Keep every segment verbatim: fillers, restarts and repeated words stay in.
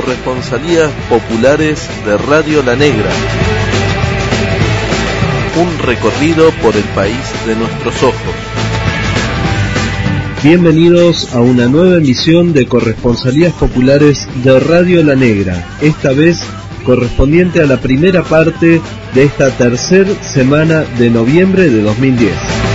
Corresponsalías Populares de Radio La Negra. Un recorrido por el país de nuestros ojos. Bienvenidos a una nueva emisión de Corresponsalías Populares de Radio La Negra, esta vez correspondiente a la primera parte de esta tercera semana de noviembre de dos mil diez.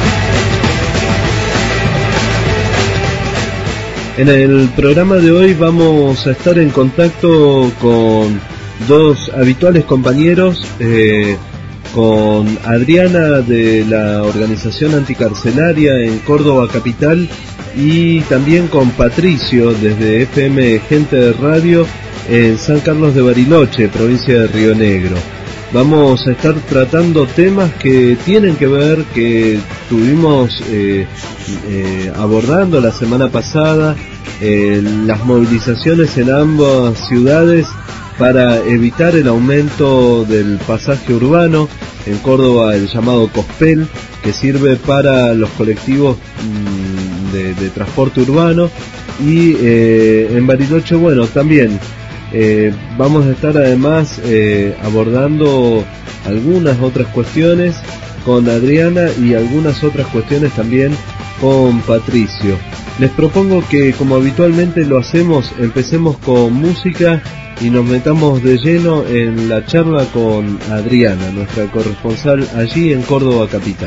En el programa de hoy vamos a estar en contacto con dos habituales compañeros, eh, con Adriana de la organización anticarcelaria en Córdoba Capital y también con Patricio desde F M Gente de Radio en San Carlos de Bariloche, provincia de Río Negro. Vamos a estar tratando temas que tienen que ver, que tuvimos eh, eh, abordando la semana pasada, eh, las movilizaciones en ambas ciudades para evitar el aumento del pasaje urbano. En Córdoba el llamado Cospel, que sirve para los colectivos mmm, de, de transporte urbano, y eh, en Bariloche, bueno, también eh, vamos a estar además eh, abordando algunas otras cuestiones con Adriana y algunas otras cuestiones también con Patricio. Les propongo que, como habitualmente lo hacemos, empecemos con música y nos metamos de lleno en la charla con Adriana, nuestra corresponsal allí en Córdoba Capital.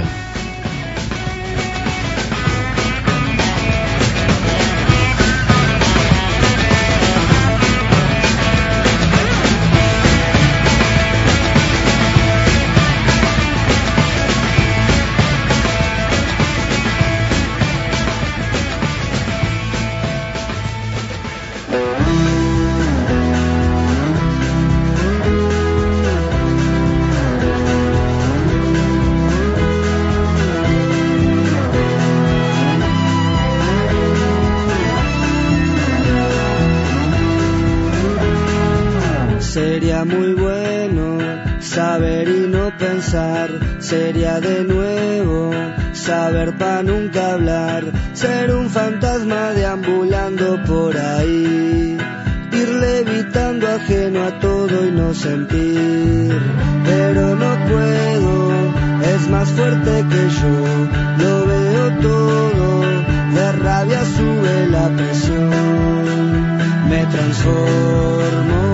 Sería muy bueno saber y no pensar, sería de nuevo saber pa' nunca hablar, ser un fantasma deambulando por ahí, ir levitando ajeno a todo y no sentir, pero no puedo, es más fuerte que yo, lo veo todo, de rabia sube la presión, me transformo.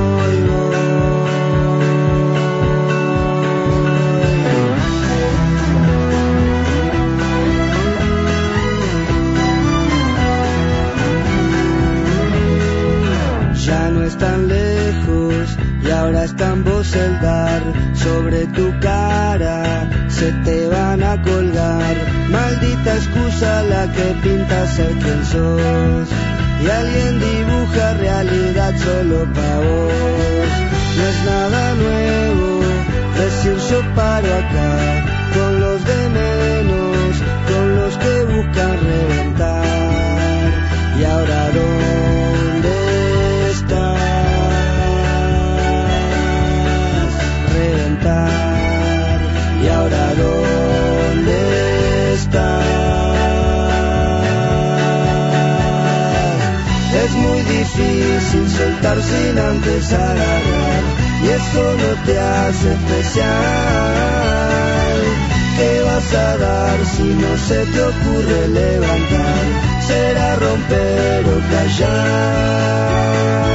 Ya no es tan lejos y ahora está en vos el dar, sobre tu cara se te van a colgar, maldita excusa la que pinta ser quien sos, y alguien dibuja realidad solo pa' vos. No es nada nuevo decir yo paro acá, con los de menos, con los que buscan reventar, y ahora dónde reventar, y ahora dónde estás. Es muy difícil soltar sin antes agarrar, y eso no te hace especial. ¿Qué vas a dar si no se te ocurre levantar? Será romper o callar.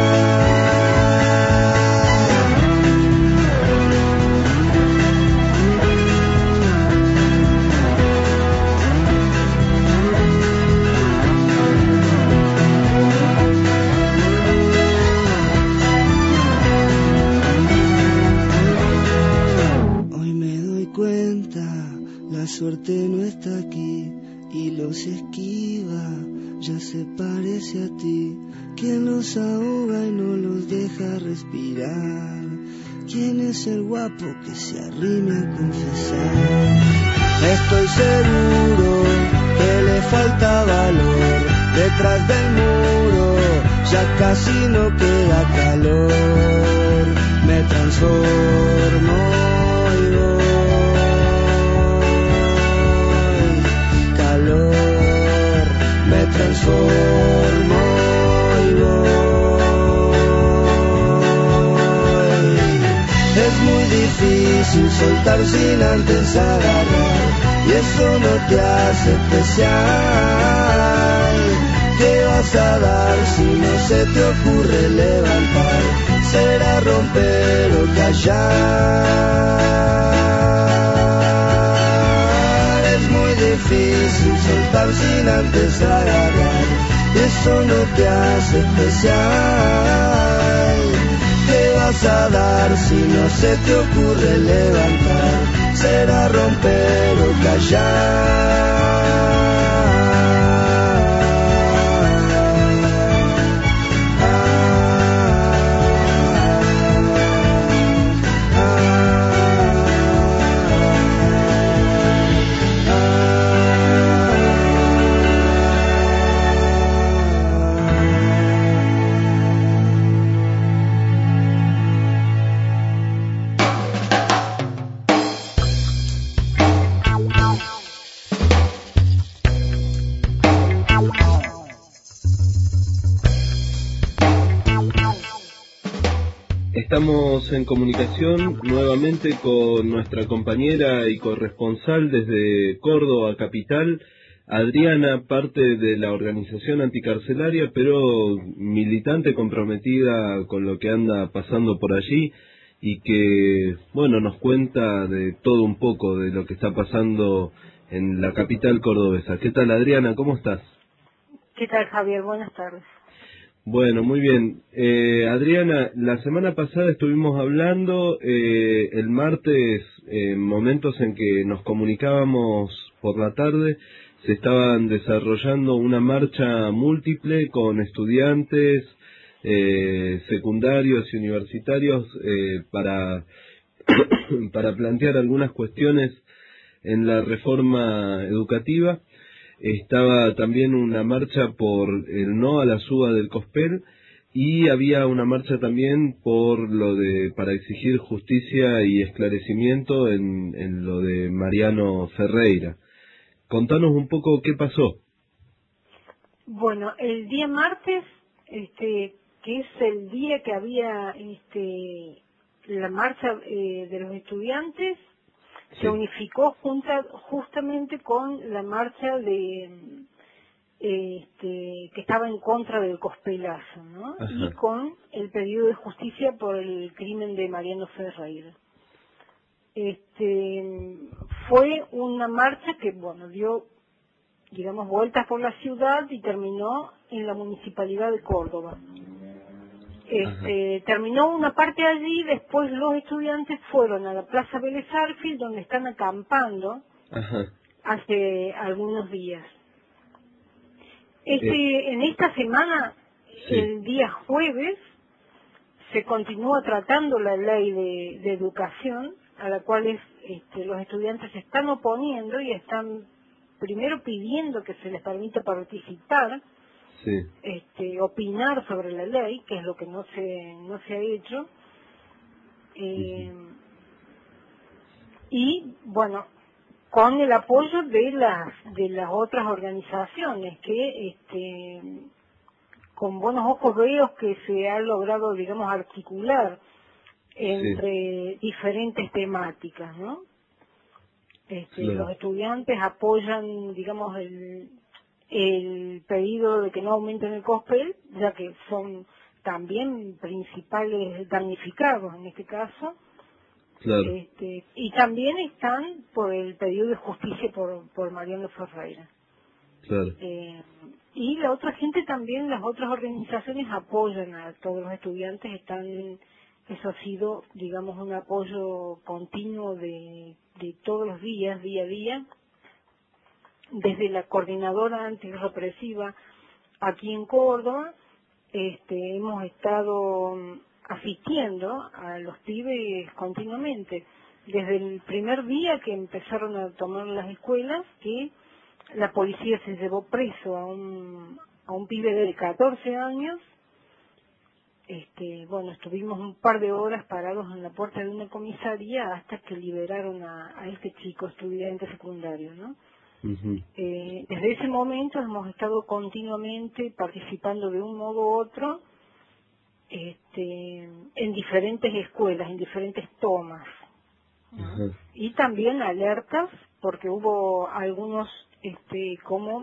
La suerte no está aquí y los esquiva, ya se parece a ti. ¿Quién los ahoga y no los deja respirar? ¿Quién es el guapo que se arrime a confesar? Estoy seguro que le falta valor, detrás del muro ya casi no queda calor. Me transformo y voy. Me transformo y voy. difícil soltar sin antes agarrar, y eso no te hace especial. ¿Qué vas a dar si no se te ocurre levantar? Será romper o callar. Es muy difícil soltar sin antes agarrar, y eso no te hace especial. ¿Qué vas a dar si no se te ocurre levantar? Será romper o callar. Estamos en comunicación nuevamente con nuestra compañera y corresponsal desde Córdoba capital, Adriana, parte de la organización anticarcelaria, pero militante comprometida con lo que anda pasando por allí y que, bueno, nos cuenta de todo un poco de lo que está pasando en la capital cordobesa. ¿Qué tal, Adriana? ¿Cómo estás? ¿Qué tal, Javier? Buenas tardes. Bueno, muy bien. Eh, Adriana, la semana pasada estuvimos hablando, eh, el martes, en eh, momentos en que nos comunicábamos por la tarde, se estaban desarrollando una marcha múltiple con estudiantes eh, secundarios y universitarios eh, para, para plantear algunas cuestiones en la reforma educativa. Estaba también una marcha por el no a la suba del Cospel y había una marcha también por lo de para exigir justicia y esclarecimiento en, en lo de Mariano Ferreira. Contanos un poco qué pasó. Bueno, el día martes, este, que es el día que había este, la marcha eh, de los estudiantes, se unificó junta, justamente con la marcha de este, que estaba en contra del Cospelazo, ¿no? Ajá. Y con el pedido de justicia por el crimen de Mariano Ferreira. Este, fue una marcha que, bueno, dio, digamos, vueltas por la ciudad y terminó en la Municipalidad de Córdoba. Este, terminó una parte allí, después los estudiantes fueron a la Plaza Vélez Arfield, donde están acampando. Ajá. Hace algunos días. Este, eh. En esta semana, sí. El día jueves, se continúa tratando la ley de, de educación, a la cual es, este, los estudiantes se están oponiendo y están primero pidiendo que se les permita participar. Sí. Este, opinar sobre la ley, que es lo que no se no se ha hecho, eh, uh-huh. Y bueno, con el apoyo de las de las otras organizaciones que este, con buenos ojos veo que se ha logrado, digamos, articular entre sí. diferentes temáticas, ¿no? Este, claro. Los estudiantes apoyan, digamos, el el pedido de que no aumenten el Cospel, ya que son también principales damnificados en este caso. Claro. Este, y también están por el pedido de justicia por, por Mariano Ferreira. Claro. Eh, y la otra gente también, las otras organizaciones apoyan a todos los estudiantes, están, eso ha sido, digamos, un apoyo continuo de, de todos los días, día a día. Desde la coordinadora antirrepresiva aquí en Córdoba, este, hemos estado asistiendo a los pibes continuamente. Desde el primer día que empezaron a tomar las escuelas, que la policía se llevó preso a un, a un pibe de catorce años, este, bueno, estuvimos un par de horas parados en la puerta de una comisaría hasta que liberaron a, a este chico estudiante secundario, ¿no? Uh-huh. Eh, desde ese momento hemos estado continuamente participando de un modo u otro este, en diferentes escuelas, en diferentes tomas. ¿no? Ajá. Y también alertas, porque hubo algunos, este, como,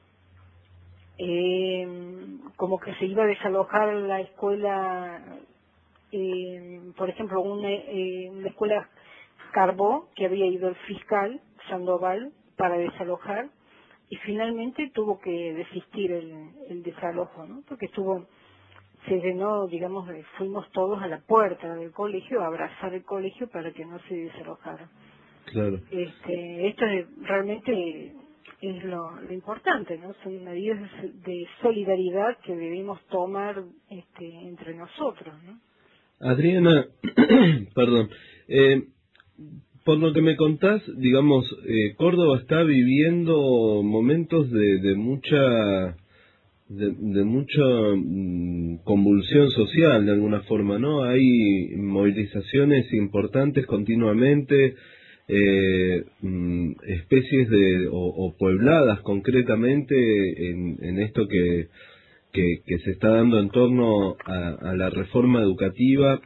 eh, como que se iba a desalojar la escuela, eh, por ejemplo, una, eh, una escuela Carbó, que había ido el fiscal Sandoval para desalojar, y finalmente tuvo que desistir el, el desalojo, ¿no? Porque estuvo, se llenó, digamos, de- fuimos todos a la puerta del colegio a abrazar el colegio para que no se desalojara. Claro. Este, esto es, realmente es lo, lo importante, ¿no? Son medidas de solidaridad que debemos tomar este, entre nosotros, ¿no? Adriana, perdón, eh, por lo que me contás, digamos, eh, Córdoba está viviendo momentos de, de mucha de, de mucha mm, convulsión social de alguna forma, ¿no? Hay movilizaciones importantes continuamente, eh, mm, especies de o, o puebladas concretamente en, en esto que, que que se está dando en torno a, a la reforma educativa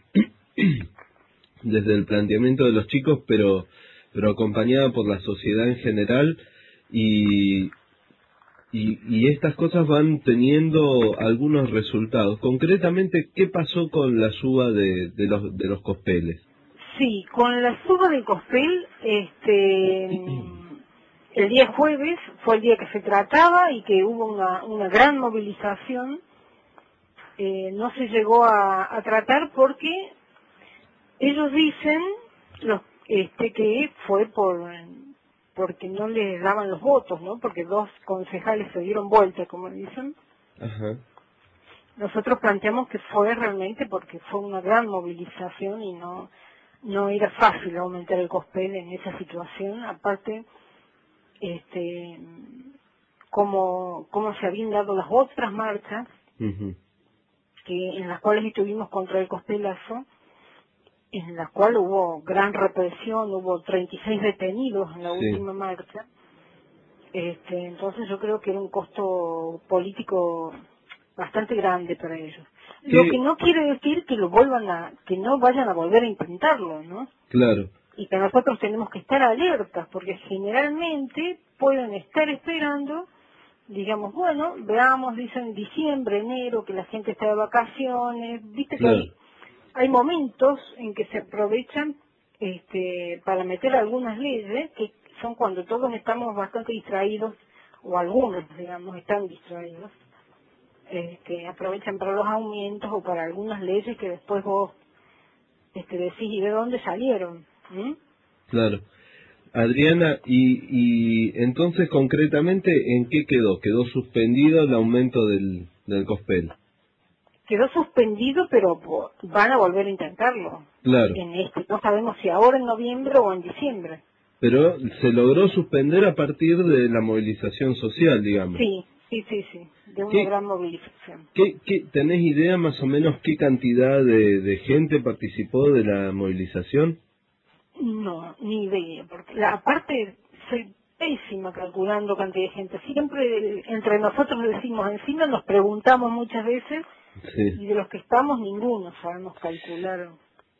desde el planteamiento de los chicos, pero pero acompañada por la sociedad en general, y, y, y estas cosas van teniendo algunos resultados. Concretamente, ¿qué pasó con la suba de, de los de los cospeles? Sí, con la suba del Cospel, este, el día jueves fue el día que se trataba y que hubo una, una gran movilización. Eh, no se llegó a, a tratar porque ellos dicen los, este, que fue por porque no les daban los votos, ¿no? Porque dos concejales se dieron vuelta, como dicen. Ajá. Nosotros planteamos que fue realmente porque fue una gran movilización y no no era fácil aumentar el Cospel en esa situación. Aparte, este, como como se habían dado las otras marchas, Uh-huh. que en las cuales estuvimos contra el Cospelazo, en la cual hubo gran represión, hubo treinta y seis detenidos en la Sí. última marcha. Este, entonces yo creo que era un costo político bastante grande para ellos. Sí. Lo que no quiere decir que lo vuelvan a, que no vayan a volver a intentarlo, ¿no? Claro. Y que nosotros tenemos que estar alertas, porque generalmente pueden estar esperando, digamos, bueno, veamos, dicen diciembre, enero, que la gente está de vacaciones, viste que Claro. hay, hay momentos en que se aprovechan este, para meter algunas leyes, que son cuando todos estamos bastante distraídos, o algunos, digamos, están distraídos, este, aprovechan para los aumentos o para algunas leyes que después vos este, decís, ¿y de dónde salieron? ¿Mm? Claro. Adriana, y, y entonces concretamente, ¿en qué quedó? ¿Quedó suspendido el aumento del, del Cospel? Quedó suspendido, pero po- van a volver a intentarlo. Claro. En este, no sabemos si ahora en noviembre o en diciembre. Pero se logró suspender a partir de la movilización social, digamos. Sí, sí, sí, sí, de una ¿Qué? gran movilización. ¿Qué, qué, ¿Tenés idea más o menos qué cantidad de, de gente participó de la movilización? No, ni idea, porque la, aparte soy pésima calculando cantidad de gente. Siempre entre nosotros decimos, encima nos preguntamos muchas veces, y Sí. de los que estamos ninguno sabemos calcular.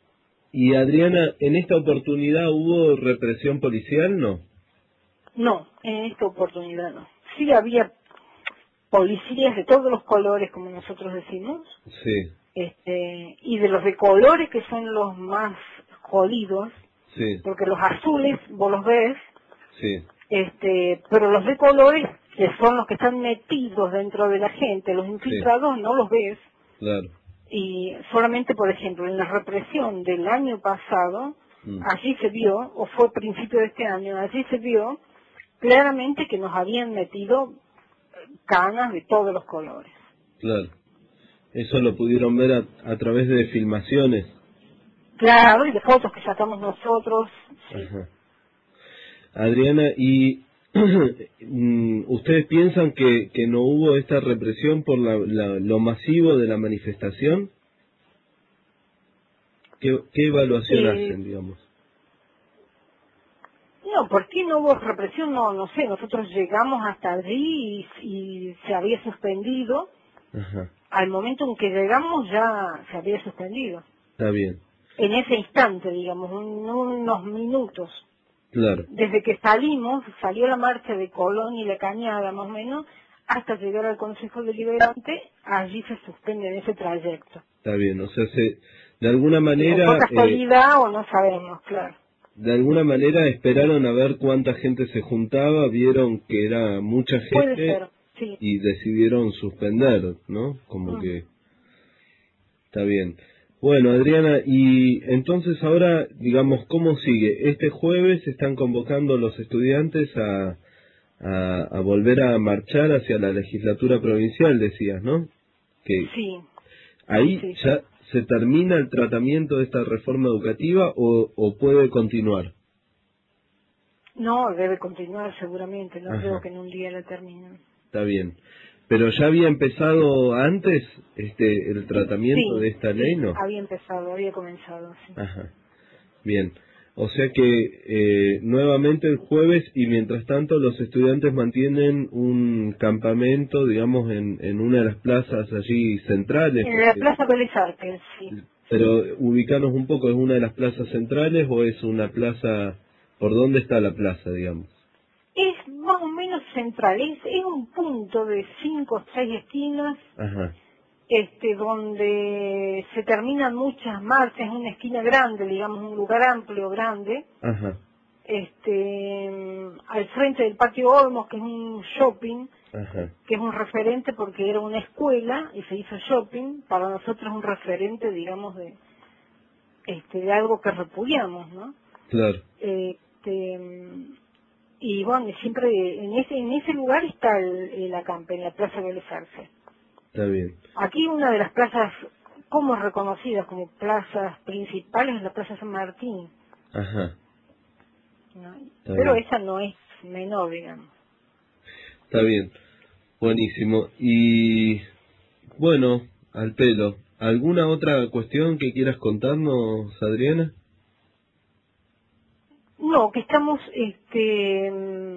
Y Adriana, ¿en esta oportunidad hubo represión policial? No. No, en esta oportunidad no. Sí había policías de todos los colores, como nosotros decimos, Sí, este, y de los de colores que son los más jodidos, sí, porque los azules vos los ves, sí, este, pero los de colores, que son los que están metidos dentro de la gente, los infiltrados no los ves, claro. y solamente, por ejemplo, en la represión del año pasado, Mm. allí se vio, o fue principio de este año, allí se vio claramente que nos habían metido canas de todos los colores. Claro. Eso lo pudieron ver a, a través de filmaciones. Claro, y de fotos que sacamos nosotros. Sí. Ajá. Adriana, ¿y mm, ustedes piensan que, que no hubo esta represión por la, la- lo masivo de la manifestación? ¿Qué, qué evaluación Eh, hacen, digamos? No, ¿por qué no hubo represión? No, no sé, nosotros llegamos hasta allí y, y se había suspendido. Ajá, Al momento en que llegamos ya se había suspendido. está bien. en ese instante, digamos, en unos minutos. Claro. Desde que salimos, salió la marcha de Colón y La Cañada, más o menos, hasta llegar al Consejo Deliberante, allí se suspende en ese trayecto. Está bien, o sea, se, de alguna manera... ¿Por casualidad eh, o no sabemos, claro? De alguna manera esperaron a ver cuánta gente se juntaba, vieron que era mucha gente. Puede ser, sí. Y decidieron suspender, ¿no? Como mm. que... Está bien. Bueno, Adriana, y entonces ahora, digamos, ¿cómo sigue? Este jueves están convocando los estudiantes a, a, a volver a marchar hacia la legislatura provincial, decías, ¿no? Que sí. Ahí sí. ya se termina el tratamiento de esta reforma educativa o, o puede continuar. No, debe continuar seguramente, no Ajá. creo que en un día la terminen. Está bien. Pero ya había empezado antes este el tratamiento sí, de esta ley, sí, ¿no? había empezado, había comenzado, sí. Ajá. Bien. O sea que eh, nuevamente el jueves y mientras tanto los estudiantes mantienen un campamento, digamos, en, en una de las plazas allí centrales. En la Plaza Vélez Arfield, sí. Pero ubicarnos un poco, ¿es una de las plazas centrales o es una plaza, por dónde está la plaza, digamos? Es más o menos central, es, es un punto de cinco o seis esquinas, Ajá. este, donde se terminan muchas marchas, es una esquina grande, digamos, un lugar amplio, grande. Ajá. Este, al frente del Patio Olmos, que es un shopping, Ajá. que es un referente porque era una escuela y se hizo shopping, para nosotros es un referente, digamos, de, este, de algo que repudiamos, ¿no? Claro. Este, y bueno, siempre en ese en ese lugar está el, el acampe, en la Plaza Vélez Arfield. Está bien. Aquí una de las plazas como reconocidas como plazas principales es la Plaza San Martín. Ajá. ¿No? Pero bien. esa no es menor, digamos. Está bien. Buenísimo. Y bueno, al pelo, ¿alguna otra cuestión que quieras contarnos, Adriana? No, que estamos, este,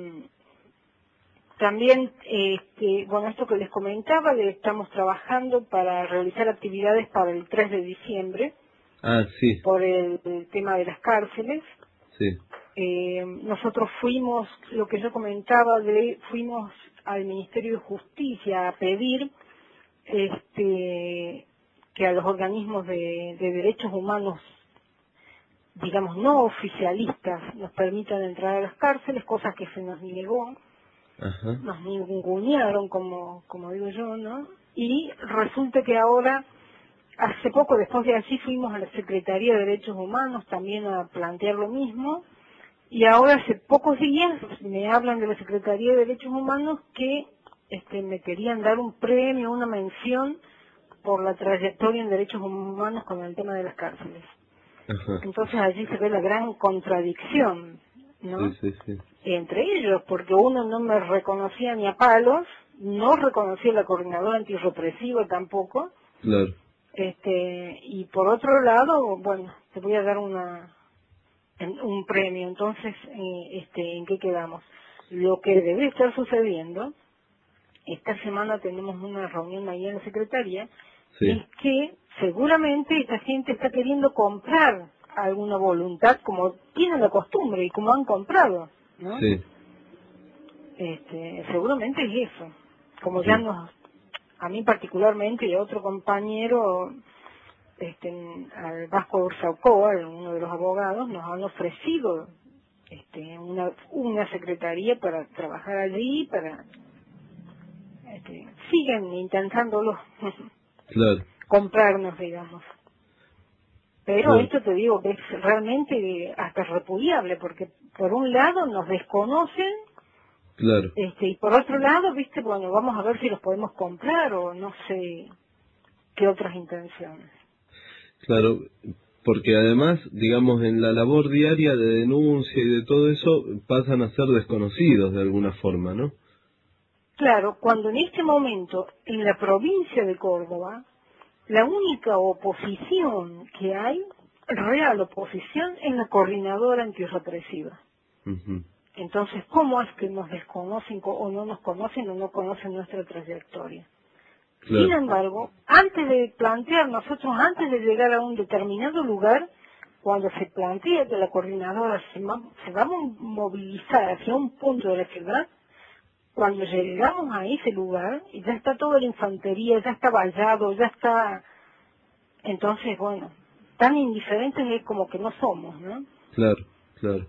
también, este, bueno, esto que les comentaba, que estamos trabajando para realizar actividades para el tres de diciembre. Ah, sí. Por el, el tema de las cárceles. Sí. Eh, nosotros fuimos, lo que yo comentaba, de, fuimos al Ministerio de Justicia a pedir, este, que a los organismos de, de derechos humanos, digamos, no oficialistas, nos permitan entrar a las cárceles, cosa que se nos negó. Ajá. Nos ningunearon, como, como digo yo, ¿no? Y resulta que ahora, hace poco, después de allí, fuimos a la Secretaría de Derechos Humanos también a plantear lo mismo, y ahora hace pocos días me hablan de la Secretaría de Derechos Humanos que este, me querían dar un premio, una mención por la trayectoria en derechos humanos con el tema de las cárceles. Ajá. Entonces allí se ve la gran contradicción, ¿no? Sí, sí, sí. Entre ellos, porque uno no me reconocía ni a palos, no reconocía la coordinadora antirrepresiva tampoco. Claro. Este, y por otro lado, bueno, te voy a dar una un premio. Entonces, eh, este, ¿en qué quedamos? Lo que debe estar sucediendo, esta semana tenemos una reunión ahí en la Secretaría, sí. es que seguramente esta gente está queriendo comprar alguna voluntad, como tienen la costumbre y como han comprado, ¿no? Sí. Este, seguramente es eso. Como sí. ya nos, a mí particularmente y a otro compañero, este, al Vasco Ursaucoa, uno de los abogados, nos han ofrecido este, una, una secretaría para trabajar allí, para este, siguen intentándolo claro. comprarnos, digamos. Pero claro. esto te digo que es realmente hasta repudiable, porque por un lado nos desconocen, claro. este, y por otro lado, viste, bueno, vamos a ver si los podemos comprar o no sé qué otras intenciones. Claro, porque además, digamos, en la labor diaria de denuncia y de todo eso, pasan a ser desconocidos de alguna forma, ¿no? Claro, cuando en este momento, en la provincia de Córdoba, la única oposición que hay, real oposición, es la coordinadora antirrepresiva. Uh-huh. Entonces, ¿cómo es que nos desconocen o no nos conocen o no conocen nuestra trayectoria? Claro. Sin embargo, antes de plantear nosotros, antes de llegar a un determinado lugar, cuando se plantea que la coordinadora se, se va a movilizar hacia un punto de la ciudad, cuando llegamos a ese lugar, ya está toda la infantería, ya está vallado, ya está... Entonces, bueno, tan indiferentes es como que no somos, ¿no? Claro, claro.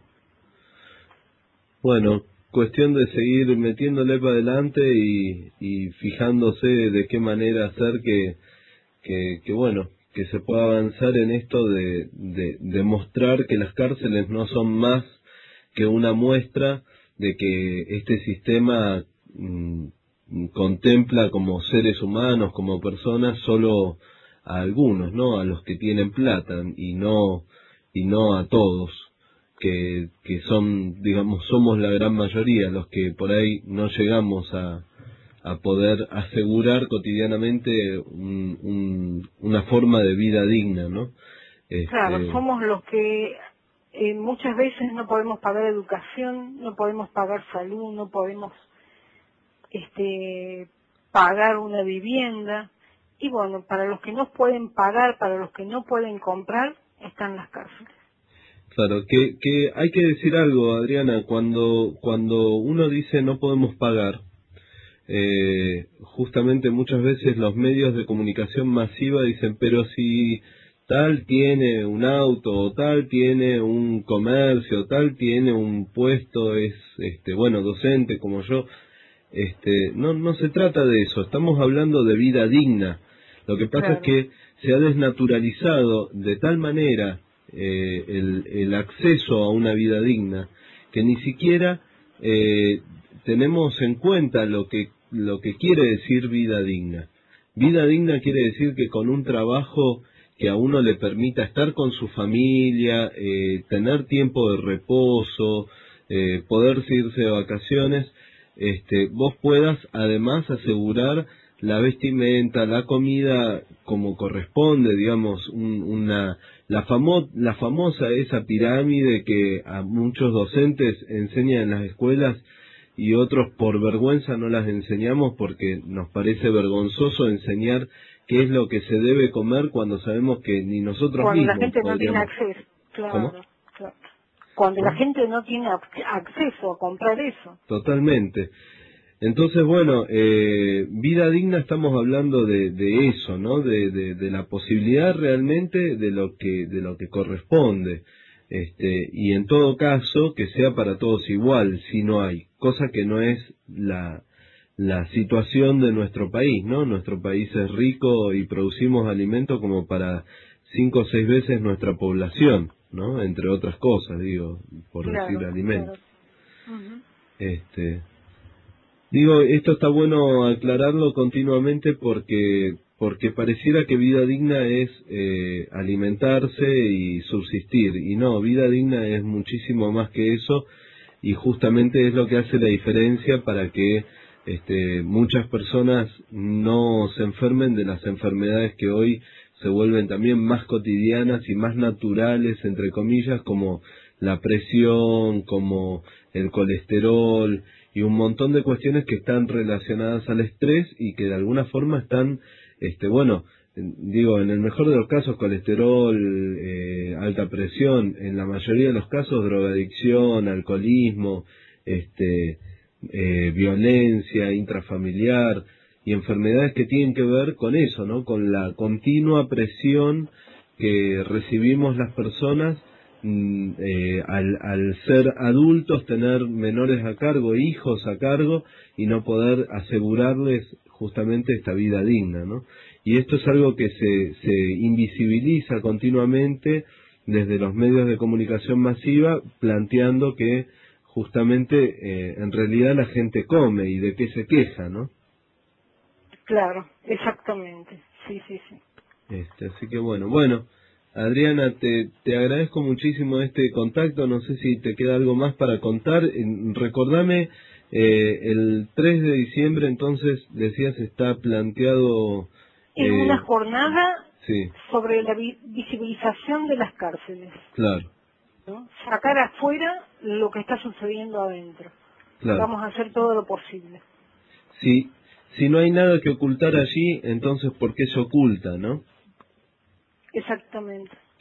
Bueno, cuestión de seguir metiéndole para adelante y, y fijándose de qué manera hacer que, que, que, bueno, que se pueda avanzar en esto de, de, de mostrar que las cárceles no son más que una muestra de que este sistema mmm, contempla como seres humanos, como personas, solo a algunos, ¿no? A los que tienen plata y no y no a todos, que que son, digamos, somos la gran mayoría los que por ahí no llegamos a a poder asegurar cotidianamente un, un, una forma de vida digna, ¿no? Este... Claro, somos los que eh, muchas veces no podemos pagar educación, no podemos pagar salud, no podemos este pagar una vivienda, y bueno, para los que no pueden pagar, para los que no pueden comprar, están las cárceles. Claro, que, que hay que decir algo, Adriana, cuando, cuando uno dice no podemos pagar, eh, justamente muchas veces los medios de comunicación masiva dicen, pero si tal tiene un auto, o tal tiene un comercio, tal tiene un puesto, es, este, bueno, docente como yo, este, no, no se trata de eso, estamos hablando de vida digna. Lo que pasa claro. es que se ha desnaturalizado de tal manera eh, el, el acceso a una vida digna que ni siquiera eh, tenemos en cuenta lo que lo que quiere decir vida digna. Vida digna quiere decir que con un trabajo que a uno le permita estar con su familia, eh, tener tiempo de reposo, eh, poder irse de vacaciones, este, vos puedas además asegurar la vestimenta, la comida como corresponde, digamos, un, una la, famo, la famosa esa pirámide que a muchos docentes enseñan en las escuelas y otros por vergüenza no las enseñamos porque nos parece vergonzoso enseñar qué es lo que se debe comer cuando sabemos que ni nosotros cuando mismos la gente podríamos... no tiene acceso, claro, ¿Cómo? claro. Cuando ¿Cómo? la gente no tiene acceso a comprar eso. Totalmente. Entonces, bueno, eh, vida digna estamos hablando de, de eso, ¿no? De, de, de la posibilidad realmente de lo que de lo que corresponde. Este, y en todo caso, que sea para todos igual, si no hay, cosa que no es la, la situación de nuestro país, ¿no? Nuestro país es rico y producimos alimentos como para cinco o seis veces nuestra población, ¿no? Entre otras cosas, digo, por claro, decir alimentos. Claro. Uh-huh. Este, digo, esto está bueno aclararlo continuamente porque porque pareciera que vida digna es eh, alimentarse y subsistir, y no, vida digna es muchísimo más que eso, y justamente es lo que hace la diferencia para que este, muchas personas no se enfermen de las enfermedades que hoy se vuelven también más cotidianas y más naturales, entre comillas, como la presión, como el colesterol y un montón de cuestiones que están relacionadas al estrés y que de alguna forma están, este, bueno, digo, en el mejor de los casos colesterol, eh, alta presión, en la mayoría de los casos drogadicción, alcoholismo, este, eh, violencia intrafamiliar y enfermedades que tienen que ver con eso, ¿no? Con la continua presión que recibimos las personas Eh, al, al ser adultos, tener menores a cargo, hijos a cargo, y no poder asegurarles justamente esta vida digna, ¿no? Y esto es algo que se, se invisibiliza continuamente desde los medios de comunicación masiva, planteando que justamente eh, en realidad la gente come y de qué se queja, ¿no? Claro, exactamente, sí, sí, sí. Este, así que bueno, bueno. Adriana, te, te agradezco muchísimo este contacto, no sé si te queda algo más para contar. Recordame, eh, el tres de diciembre entonces, decías, está planteado... Es eh, una jornada sí. sobre la vi visibilización de las cárceles. Claro. ¿No? Sacar afuera lo que está sucediendo adentro. Claro. Vamos a hacer todo lo posible. Sí, si no hay nada que ocultar allí, entonces ¿por qué se oculta, no? Exactamente.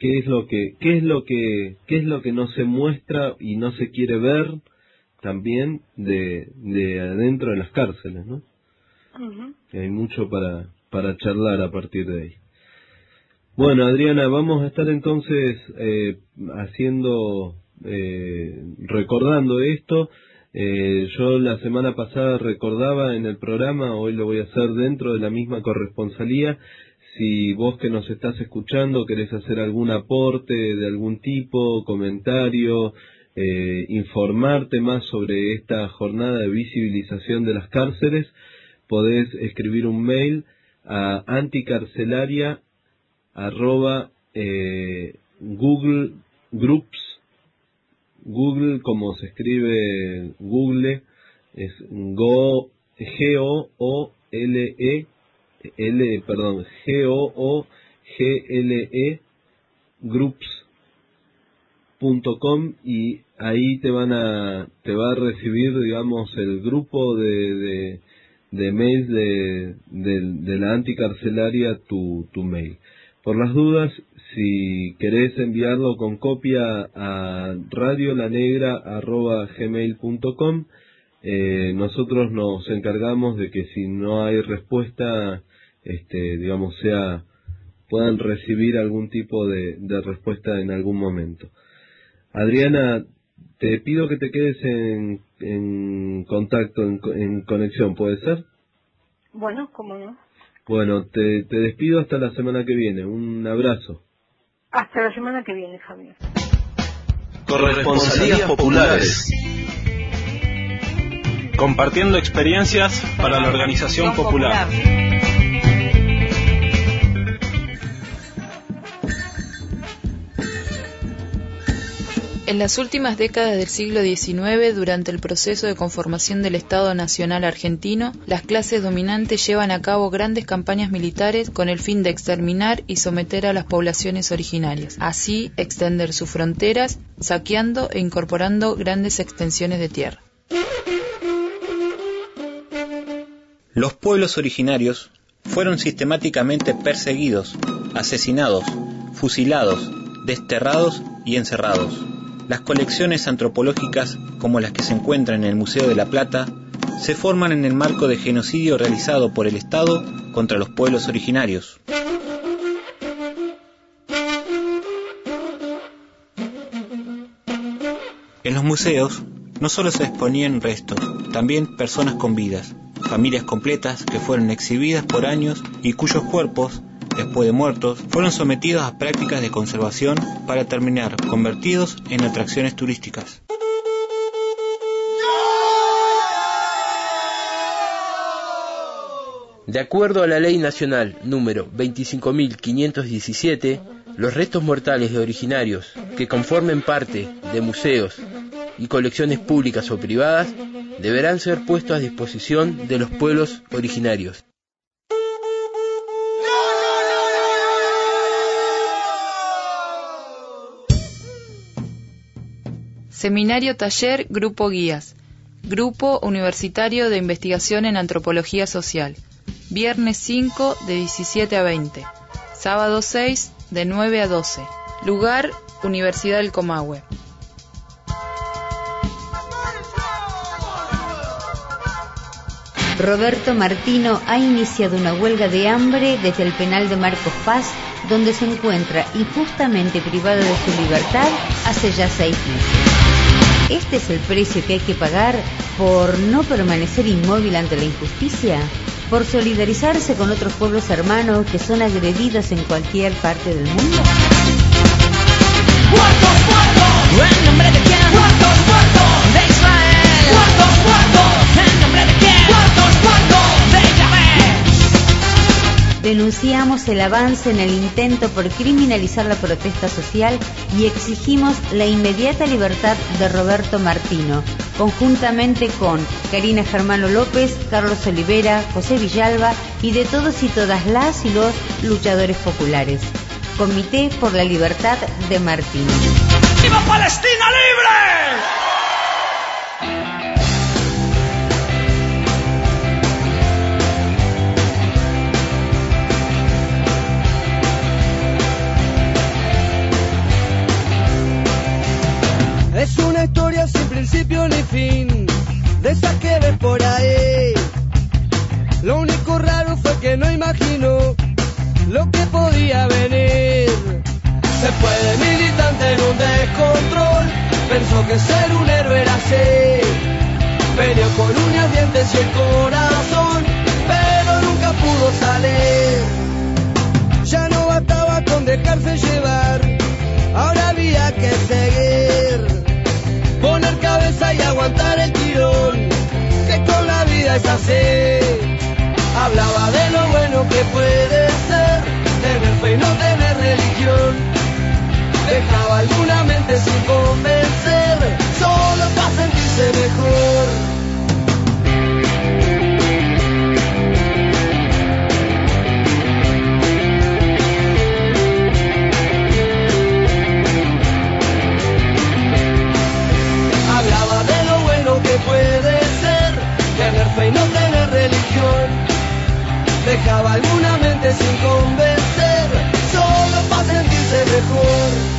qué es lo que qué es lo que qué es lo que no se muestra y no se quiere ver también de de adentro de las cárceles, ¿no? Uh-huh. Hay mucho para para charlar a partir de ahí. Bueno, Adriana, vamos a estar entonces eh, haciendo eh, recordando esto. Eh, yo la semana pasada recordaba en el programa, hoy lo voy a hacer dentro de la misma corresponsalía. Si vos que nos estás escuchando querés hacer algún aporte de algún tipo, comentario, eh, informarte más sobre esta jornada de visibilización de las cárceles, podés escribir un mail a anticarcelaria arroba eh, Google Groups, Google como se escribe Google, es Go, G O O L E L, perdón, G O O G L E groups punto com, y ahí te van a te va a recibir, digamos, el grupo de de, de mails de, de de la anticarcelaria tu tu mail. Por las dudas, si querés enviarlo con copia a radiolanegra arroba gmail punto com, eh, nosotros nos encargamos de que si no hay respuesta, este, digamos, sea puedan recibir algún tipo de, de respuesta en algún momento. Adriana, te pido que te quedes en, en contacto, en, en conexión, ¿puede ser? Bueno, cómo no. Bueno, te, te despido hasta la semana que viene. Un abrazo. Hasta la semana que viene, Javier. Corresponsalías populares. Compartiendo experiencias para la organización popular. En las últimas décadas del siglo diecinueve, durante el proceso de conformación del Estado Nacional Argentino, las clases dominantes llevan a cabo grandes campañas militares con el fin de exterminar y someter a las poblaciones originarias, así extender sus fronteras, saqueando e incorporando grandes extensiones de tierra. Los pueblos originarios fueron sistemáticamente perseguidos, asesinados, fusilados, desterrados y encerrados. Las colecciones antropológicas, como las que se encuentran en el Museo de La Plata, se forman en el marco de genocidio realizado por el Estado contra los pueblos originarios. En los museos no solo se exponían restos, también personas con vidas, familias completas que fueron exhibidas por años y cuyos cuerpos, después de muertos, fueron sometidos a prácticas de conservación para terminar convertidos en atracciones turísticas. De acuerdo a la Ley Nacional número veinticinco mil quinientos diecisiete, los restos mortales de originarios que conformen parte de museos y colecciones públicas o privadas deberán ser puestos a disposición de los pueblos originarios. Seminario Taller Grupo Guías, Grupo Universitario de Investigación en Antropología Social, viernes cinco de diecisiete a veinte, sábado seis de nueve a doce, lugar Universidad del Comahue. Roberto Martino ha iniciado una huelga de hambre desde el penal de Marcos Paz, donde se encuentra injustamente privado de su libertad hace ya seis meses. ¿Este es el precio que hay que pagar por no permanecer inmóvil ante la injusticia? ¿Por solidarizarse con otros pueblos hermanos que son agredidos en cualquier parte del mundo? ¡Cuartos, cuartos! ¿En nombre de quién? ¡Cuartos, cuartos! ¡De Israel! ¡Cuartos, cuartos! ¿En nombre de quién? ¡Cuartos, cuartos! ¡De Yahvé! Denunciamos el avance en el intento por criminalizar la protesta social y exigimos la inmediata libertad de Roberto Martino, conjuntamente con Karina Germano López, Carlos Olivera, José Villalba y de todos y todas las y los luchadores populares. Comité por la Libertad de Martino. ¡Viva Palestina libre! imaginó lo que podía venir. Después de militante en un descontrol, pensó que ser un héroe era así. Peleó con uñas, dientes y el corazón, pero nunca pudo salir. Ya no bastaba con dejarse llevar, ahora había que seguir. Poner cabeza y aguantar el tirón, que con la vida es así. Hablaba de lo bueno que puede ser tener fe y no tener religión. Dejaba alguna mente sin convencer, solo para sentirse mejor. Hablaba de lo bueno que puede ser tener fe y no tener religión. Dejaba alguna mente sin convencer, solo para sentirse mejor.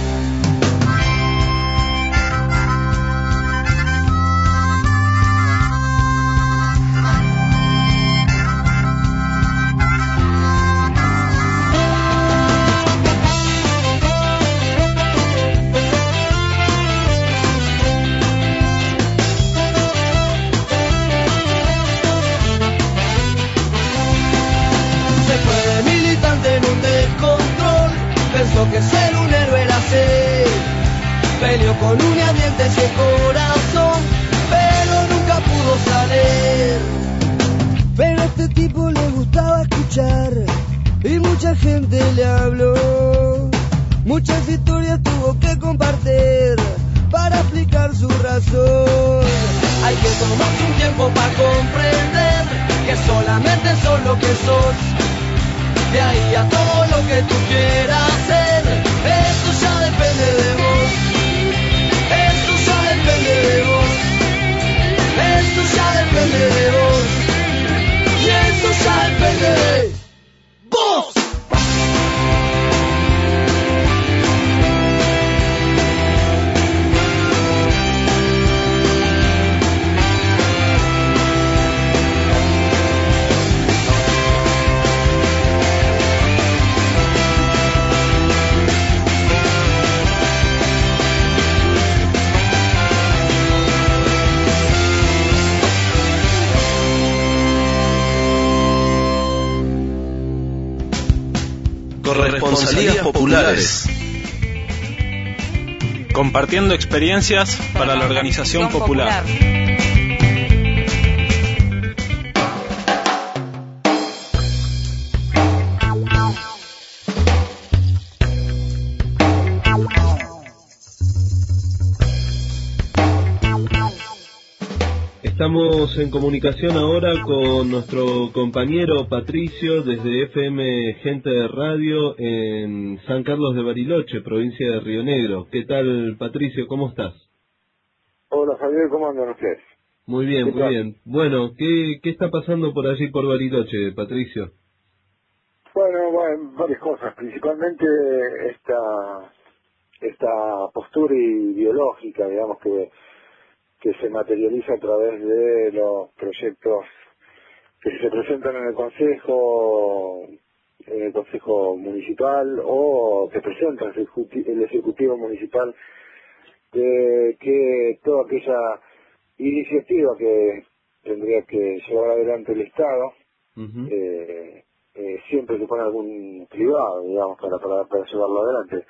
Pensó que ser un héroe era así. Peleó con uñas, dientes y el corazón, pero nunca pudo salir. Pero a este tipo le gustaba escuchar y mucha gente le habló. Muchas historias tuvo que compartir para explicar su razón. Hay que tomarse un tiempo para comprender que solamente sos lo que sos. De ahí a todo lo que tú quieras hacer, eso ya depende de vos. Eso ya depende de vos. Eso ya depende de vos. Y eso ya depende de vos. Corresponsalías populares. Compartiendo experiencias para la organización popular. Estamos en comunicación ahora con nuestro compañero Patricio desde F M Gente de Radio en San Carlos de Bariloche, provincia de Río Negro. ¿Qué tal, Patricio? ¿Cómo estás? Hola, Javier, ¿cómo andan ustedes? Muy bien, muy bien. Bueno, ¿qué, ¿qué está pasando por allí por Bariloche, Patricio? Bueno, bueno, varias cosas, principalmente esta esta postura ideológica, digamos, que que se materializa a través de los proyectos que se presentan en el Consejo, en el Consejo Municipal, o que presenta el Ejecutivo, el Ejecutivo Municipal, de que toda aquella iniciativa que tendría que llevar adelante el Estado, uh-huh. eh, eh, siempre se pone algún privado, digamos, para, para, para llevarlo adelante.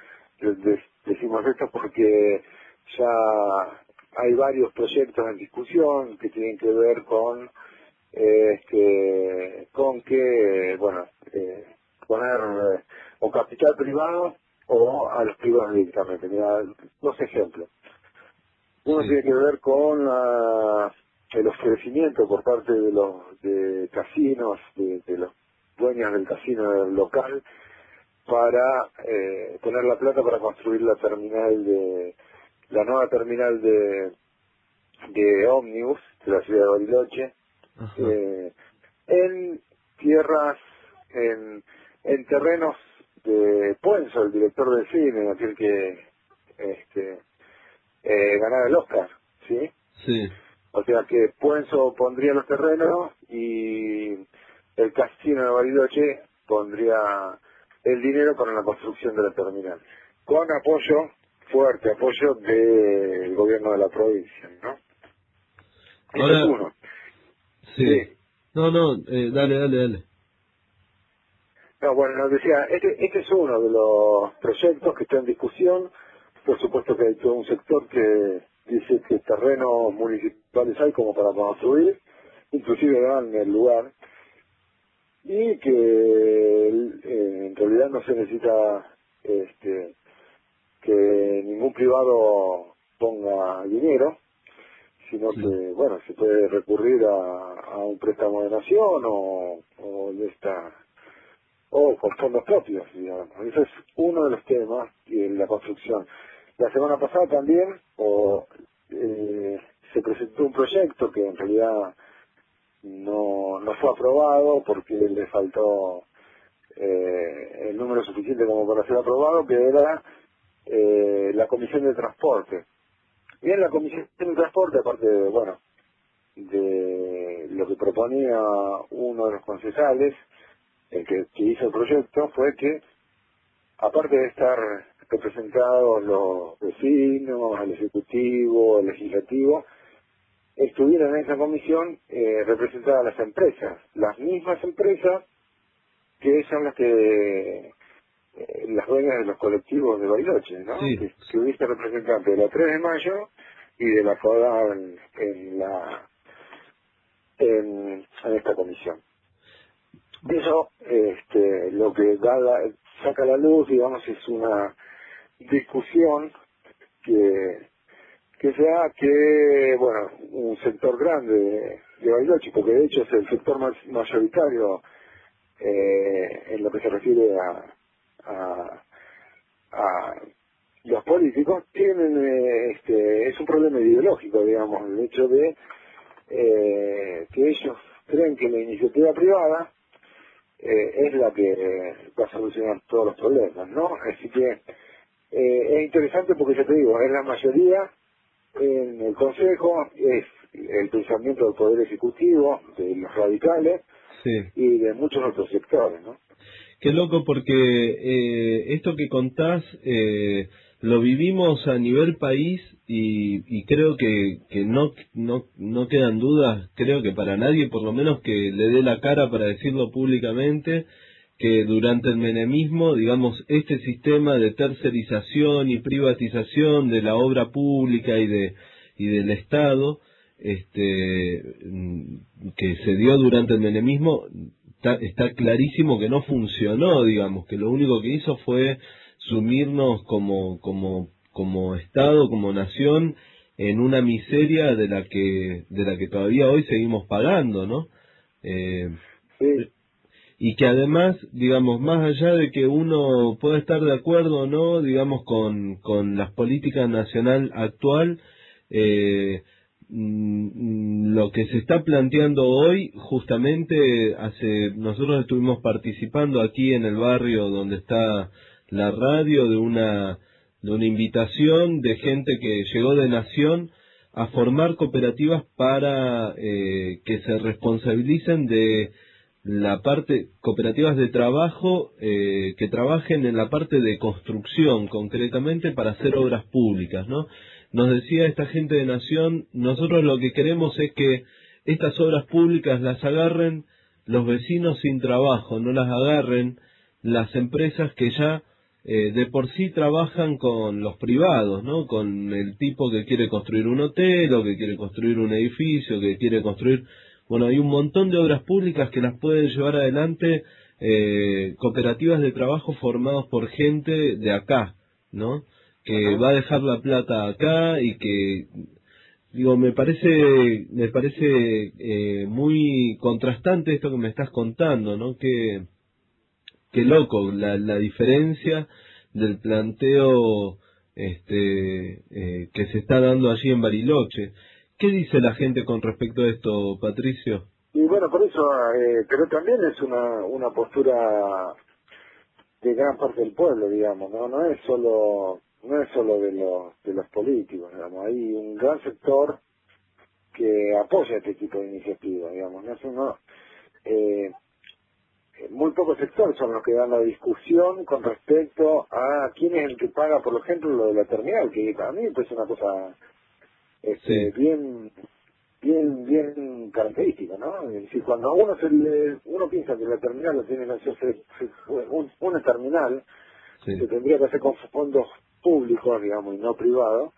Decimos esto porque ya hay varios proyectos en discusión que tienen que ver con eh, que con que bueno eh, poner eh, o capital privado o a los privados directamente. Mira, dos ejemplos. Uno sí. tiene que ver con la, el ofrecimiento por parte de los de casinos, de, de los dueños del casino local, para eh, poner la plata para construir la terminal de la nueva terminal de de ómnibus de la ciudad de Bariloche, eh, en tierras, en, en terrenos de Puenzo, el director del cine, aquel que este eh, ganara el Oscar, ¿sí? Sí. O sea que Puenzo pondría los terrenos y el casino de Bariloche pondría el dinero para la construcción de la terminal, con apoyo, fuerte apoyo del gobierno de la provincia, ¿no? Ese es uno. Sí. sí. No, no, eh, dale, dale, dale. No, bueno, nos decía, este, este es uno de los proyectos que está en discusión. Por supuesto que hay todo un sector que dice que terrenos municipales hay como para construir, inclusive dan el lugar, y que eh, en realidad no se necesita este, que ningún privado ponga dinero, sino sí. que, bueno, se puede recurrir a, a un préstamo de nación o, o de esta... o con fondos propios, digamos. Ese es uno de los temas en la construcción. La semana pasada también o, eh, se presentó un proyecto que en realidad no, no fue aprobado porque le faltó eh, el número suficiente como para ser aprobado, que era eh, la Comisión de Transporte. Y en la Comisión de Transporte, aparte de, bueno, de lo que proponía uno de los concejales, el que, que hizo el proyecto, fue que, aparte de estar representados los vecinos, el ejecutivo, el legislativo, estuvieran en esa comisión eh, representadas las empresas, las mismas empresas que son las que eh, las dueñas de los colectivos de Bariloche, ¿no? Sí. Que, que hubiese representante de la tres de mayo y de la FODA en, en la en, en esta comisión. Eso, este, lo que da la, saca la luz, digamos, es una discusión que que sea que, bueno, un sector grande de, de Bariloche, porque de hecho es el sector más mayoritario eh, en lo que se refiere a, a, a los políticos, tienen, eh, este, es un problema ideológico, digamos, el hecho de eh, que ellos creen que la iniciativa privada eh, es la que va a solucionar todos los problemas, ¿no? Así que eh, es interesante porque ya te digo, es la mayoría en el Consejo, es el pensamiento del Poder Ejecutivo, de los radicales, sí. y de muchos otros sectores, ¿no? Qué loco, porque eh, esto que contás eh, lo vivimos a nivel país y, y creo que, que no, no, no quedan dudas, creo que para nadie, por lo menos que le dé la cara para decirlo públicamente, que durante el menemismo, digamos, este sistema de tercerización y privatización de la obra pública y de y del Estado, este, que se dio durante el menemismo, está, está clarísimo que no funcionó, digamos, que lo único que hizo fue sumirnos como como como Estado, como nación, en una miseria de la que de la que todavía hoy seguimos pagando, ¿no? Eh, sí. Y que además, digamos, más allá de que uno pueda estar de acuerdo o no, digamos, con, con las políticas nacional actual, eh, mm, lo que se está planteando hoy, justamente, hace nosotros estuvimos participando aquí en el barrio donde está la radio de una, de una invitación de gente que llegó de Nación a formar cooperativas para eh, que se responsabilicen de la parte, cooperativas de trabajo eh, que trabajen en la parte de construcción, concretamente para hacer obras públicas, ¿no? Nos decía esta gente de Nación, nosotros lo que queremos es que estas obras públicas las agarren los vecinos sin trabajo, no las agarren las empresas que ya eh, de por sí trabajan con los privados, ¿no? Con el tipo que quiere construir un hotel o que quiere construir un edificio, que quiere construir... Bueno, hay un montón de obras públicas que las pueden llevar adelante eh, cooperativas de trabajo formados por gente de acá, ¿no? Que va a dejar la plata acá y que, digo, me parece me parece eh, muy contrastante esto que me estás contando, ¿no? Que, que loco la, la diferencia del planteo este eh, que se está dando allí en Bariloche. ¿Qué dice la gente con respecto a esto, Patricio? Y bueno, por eso, eh, pero también es una, una postura de gran parte del pueblo, digamos, ¿no? No es solo, no es solo de los, de los políticos, digamos, hay un gran sector que apoya este tipo de iniciativas, digamos, no es uno, eh, muy pocos sectores son los que dan la discusión con respecto a quién es el que paga, por ejemplo, lo de la terminal, que para mí pues, es una cosa este, sí. bien bien bien característica, ¿no? Es decir, cuando a uno se le, uno piensa que la terminal lo tiene que hacer un, una terminal, sí. se tendría que hacer con fondos públicos, digamos, y no privados,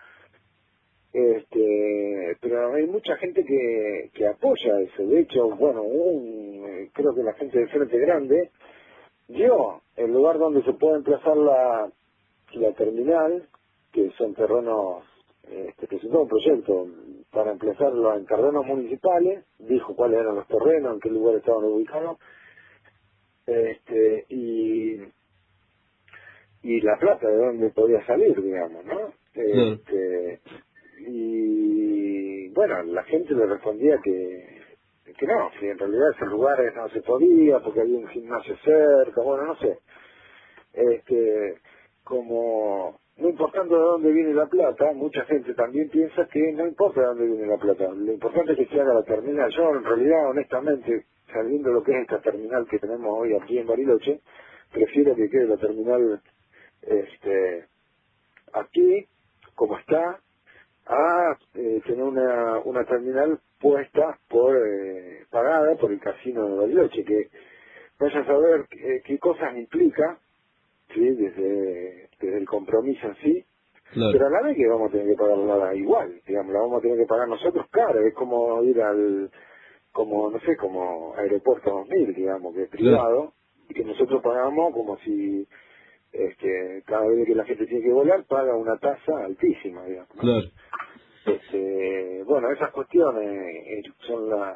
este, pero hay mucha gente que, que apoya eso. De hecho, bueno, un, creo que la gente de Frente Grande dio el lugar donde se puede emplazar la, la terminal, que son terrenos, este, presentó un proyecto para emplazarlo en terrenos municipales, dijo cuáles eran los terrenos, en qué lugar estaban ubicados, este, y y la plata de dónde podía salir, digamos, ¿no? Este, y bueno, la gente le respondía que que no, que en realidad esos lugares no se podía porque había un gimnasio cerca, bueno, no sé. Este, como no importando de dónde viene la plata, mucha gente también piensa que no importa de dónde viene la plata, lo importante es que se haga la terminal. Yo en realidad, honestamente, sabiendo lo que es esta terminal que tenemos hoy aquí en Bariloche, prefiero que quede la terminal este aquí, como está, a eh, tener una, una terminal puesta por, eh, pagada por el casino de Bariloche, que vaya a saber eh, qué cosas implica, sí, desde, desde el compromiso en sí, claro. Pero a la vez que vamos a tener que pagarla igual, digamos, la vamos a tener que pagar nosotros cara, es como ir al, como, no sé, como Aeropuerto dos mil, digamos, que es privado, claro. Y que nosotros pagamos como si este, cada vez que la gente tiene que volar, paga una tasa altísima, digamos, ¿no? Claro. Este, bueno, esas cuestiones eh, son la,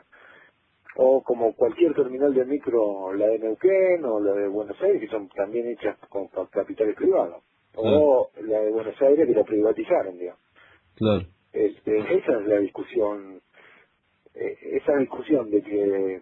o como cualquier terminal de micro, la de Neuquén o la de Buenos Aires, que son también hechas con capitales privados, claro. O la de Buenos Aires que la privatizaron, digamos. Claro. Este, esa es la discusión, eh, esa discusión de que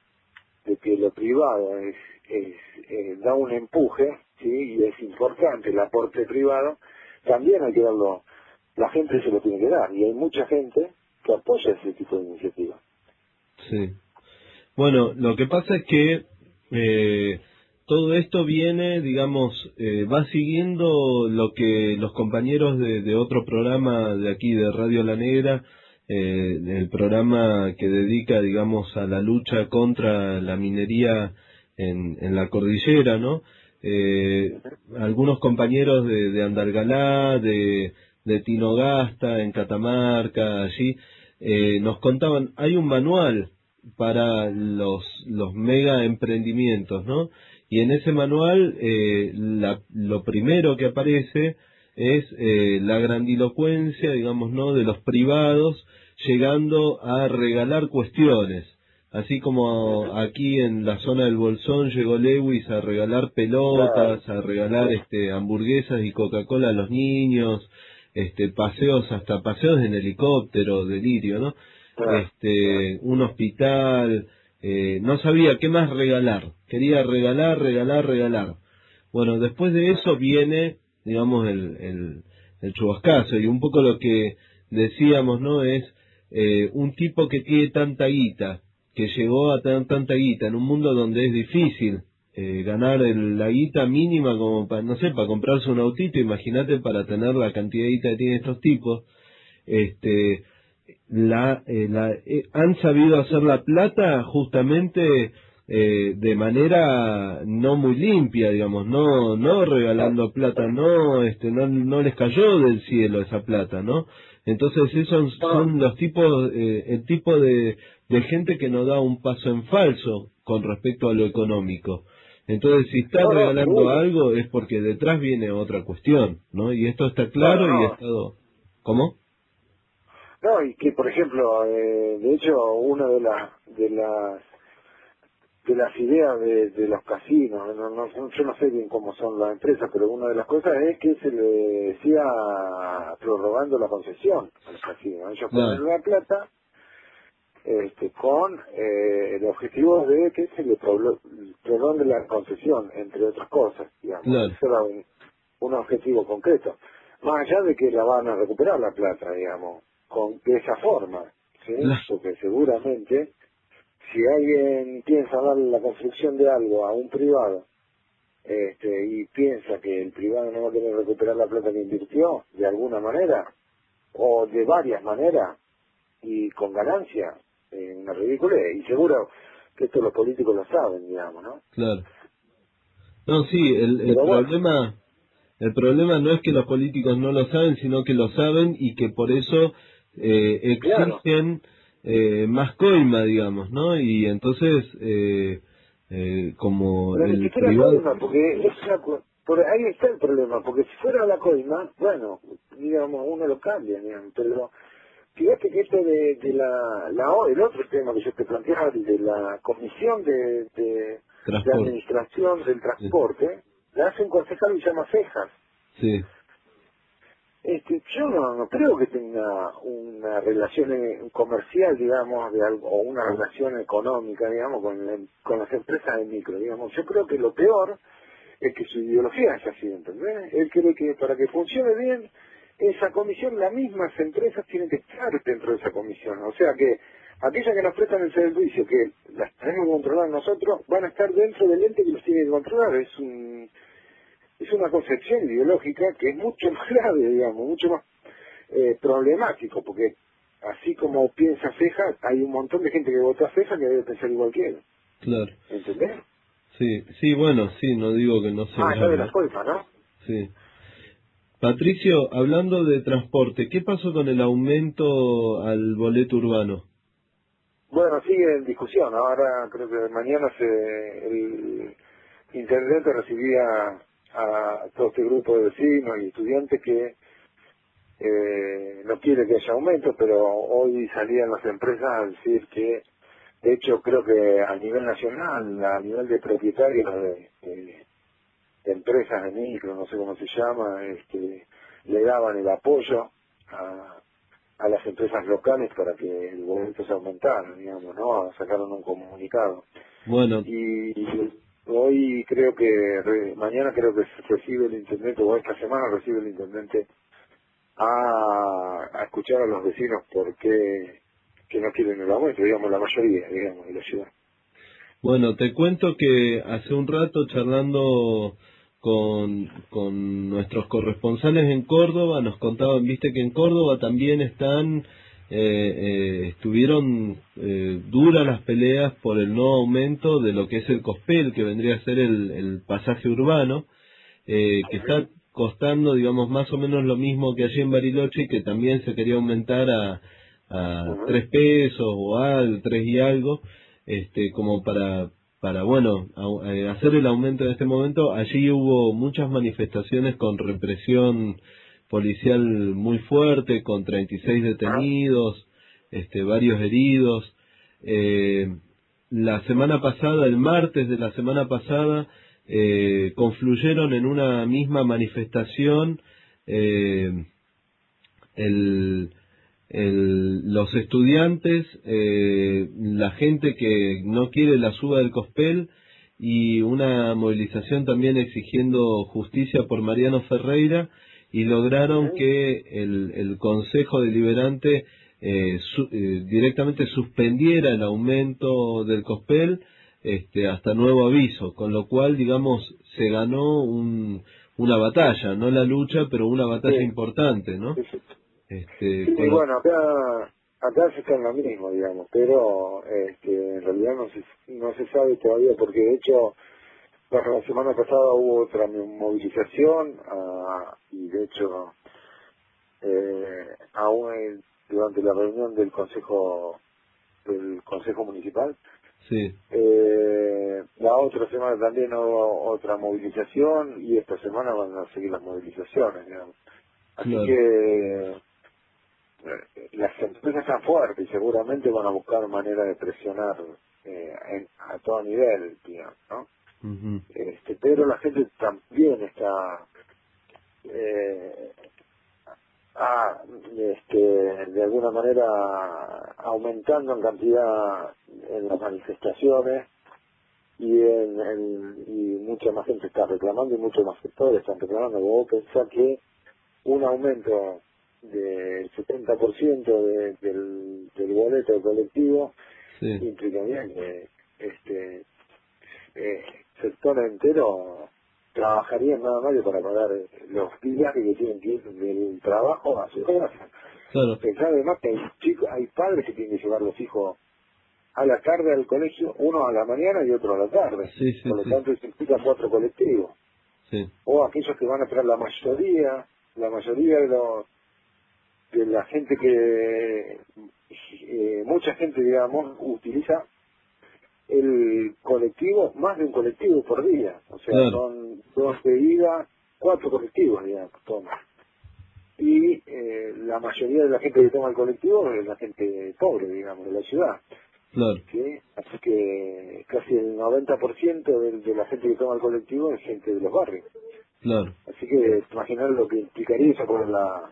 de que lo privado es, es eh, da un empuje, sí, y es importante el aporte privado, también hay que darlo. La gente se lo tiene que dar, y hay mucha gente que apoya ese tipo de iniciativas. Sí. Bueno, lo que pasa es que eh, todo esto viene, digamos, eh, va siguiendo lo que los compañeros de, de otro programa de aquí, de Radio La Negra, eh, el programa que dedica, digamos, a la lucha contra la minería en, en la cordillera, ¿no? Eh, algunos compañeros de, de Andalgalá, de... de Tinogasta, en Catamarca, allí, eh, nos contaban, hay un manual para los, los mega emprendimientos, ¿no? Y en ese manual, eh, la, lo primero que aparece es eh, la grandilocuencia, digamos, ¿no?, de los privados, llegando a regalar cuestiones. Así como aquí en la zona del Bolsón llegó Lewis a regalar pelotas, a regalar este hamburguesas y Coca-Cola a los niños, este paseos, hasta paseos en helicóptero, delirio, ¿no? Este, un hospital, eh, no sabía qué más regalar, quería regalar, regalar, regalar. Bueno, después de eso viene, digamos, el, el, el chubascazo, y un poco lo que decíamos, ¿no?, es eh, un tipo que tiene tanta guita, que llegó a tener tanta guita en un mundo donde es difícil Eh, ganar el, la guita mínima como para, no sé, para comprarse un autito, imagínate para tener la cantidad de guita que tienen estos tipos, este, la, eh, la eh, han sabido hacer la plata justamente eh, de manera no muy limpia, digamos, no, no regalando plata, no, este, no, no les cayó del cielo esa plata, ¿no? Entonces esos son los tipos, eh, el tipo de, de gente que no da un paso en falso con respecto a lo económico. Entonces, si está regalando algo es porque detrás viene otra cuestión, ¿no? Y esto está claro no, no. y ha estado... ¿Cómo? No, y que, por ejemplo, eh, de hecho, una de las de las de las ideas de, de los casinos, no, no, yo no sé bien cómo son las empresas, pero una de las cosas es que se le decía prorrogando la concesión a los casinos. Ellos ponen la plata este, con eh, el objetivo de que se le prolongue la concesión, entre otras cosas, digamos. Claro. Ese era un, un objetivo concreto. Más allá de que la van a recuperar la plata, digamos, con de esa forma, ¿sí? Claro. Porque seguramente, si alguien piensa dar la construcción de algo a un privado, este, y piensa que el privado no va a querer recuperar la plata que invirtió, de alguna manera, o de varias maneras, y con ganancia, eh, una ridiculez, y seguro que esto los políticos lo saben, digamos, ¿no? Claro. No, sí, el, el problema el problema no es que los políticos no lo saben, sino que lo saben y que por eso eh, exigen claro. eh, más coima, digamos, ¿no? Y entonces, eh, eh, como Pero el ni siquiera privado... coima, porque es una, por ahí está el problema, porque si fuera la coima, bueno, digamos, uno lo cambia, digamos, pero fíjate que esto de, de la, la el otro tema que yo te planteaba, de la comisión de, de, de administración del transporte, sí. La hace un concejal que se llama Cejas. Sí. Este, yo no, no creo que tenga una relación comercial, digamos, de algo, o una relación económica, digamos, con, la, con las empresas de micro, digamos. Yo creo que lo peor es que su ideología es así, ¿entendés? Él cree que para que funcione bien, esa comisión, las mismas empresas tienen que estar dentro de esa comisión. O sea que aquellas que nos prestan el servicio, que las tenemos que controlar nosotros, van a estar dentro del ente que los tiene que controlar. Es un... es una concepción ideológica que es mucho más grave, digamos, mucho más eh, problemático, porque así como piensa Ceja, hay un montón de gente que vota a Ceja que debe pensar igual que él. Claro. ¿Entendés? Sí, sí, bueno, sí, no digo que no sea... Ah, eso de la culpa, ¿no? Sí. Patricio, hablando de transporte, ¿qué pasó con el aumento al boleto urbano? Bueno, sigue en discusión. Ahora creo que mañana se, el intendente recibía a todo este grupo de vecinos y estudiantes que eh, no quiere que haya aumento, pero hoy salían las empresas a decir que, de hecho, creo que a nivel nacional, a nivel de propietarios de, de, de empresas de micro, no sé cómo se llama, este, le daban el apoyo a, a las empresas locales para que el boleto se aumentara, digamos, ¿no? Sacaron un comunicado. Bueno. Y, y hoy creo que, re, mañana creo que recibe el intendente, o esta semana recibe el intendente a, a escuchar a los vecinos por qué que no quieren el aumento, digamos, la mayoría, digamos, de la ciudad. Bueno, te cuento que hace un rato charlando con, con nuestros corresponsales en Córdoba, nos contaban, viste que en Córdoba también están... Eh, eh, estuvieron eh, duras las peleas por el no aumento de lo que es el COSPEL, que vendría a ser el, el pasaje urbano, eh, que está costando, digamos, más o menos lo mismo que allí en Bariloche, y que también se quería aumentar a, a tres pesos o al tres y algo, este, como para, para bueno, a, a hacer el aumento en este momento. Allí hubo muchas manifestaciones con represión policial muy fuerte, con treinta y seis detenidos, este, varios heridos. Eh, la semana pasada, el martes de la semana pasada, eh, confluyeron en una misma manifestación eh, el, el, los estudiantes, eh, la gente que no quiere la suba del COSPEL, y una movilización también exigiendo justicia por Mariano Ferreira, y lograron que el, el Consejo Deliberante eh, su, eh, directamente suspendiera el aumento del COSPEL este, hasta nuevo aviso, con lo cual, digamos, se ganó un, una batalla, no la lucha, pero una batalla sí. importante, ¿no? Sí, sí. Este, sí con... bueno, acá, acá se está en lo mismo, digamos, pero este, en realidad no se, no se sabe todavía, porque de hecho... Bueno, la semana pasada hubo otra movilización uh, y de hecho eh, aún durante la reunión del consejo del consejo municipal sí. eh, la otra semana también hubo otra movilización y esta semana van a seguir las movilizaciones, digamos. Así claro. que eh, las empresas están fuertes y seguramente van a buscar manera de presionar eh, en, a todo nivel, digamos, ¿no? Uh-huh. Este, pero la gente también está eh, ah, este, de alguna manera aumentando en cantidad en las manifestaciones y en, en y mucha más gente está reclamando y muchos más sectores están reclamando. Vos pensás que un aumento del setenta por ciento de, del, del boleto colectivo sí. implicaría que este eh, sector entero trabajarían nada más que para pagar los viajes que tienen que ir del trabajo a su casa. Claro. Pensar además que hay chicos, hay padres que tienen que llevar los hijos a la tarde al colegio, uno a la mañana y otro a la tarde. Sí, sí, Por lo sí. tanto, eso implica cuatro colectivos. Sí. O aquellos que van a traer la mayoría, la mayoría de los de la gente que eh, mucha gente, digamos, utiliza el colectivo, más de un colectivo por día. O sea, claro. son dos de ida, cuatro colectivos, digamos, toma. Y eh, la mayoría de la gente que toma el colectivo es la gente pobre, digamos, de la ciudad. Claro. ¿Sí? Así que casi el noventa por ciento de, de la gente que toma el colectivo es gente de los barrios. Claro. Así que imaginar lo que implicaría eso por la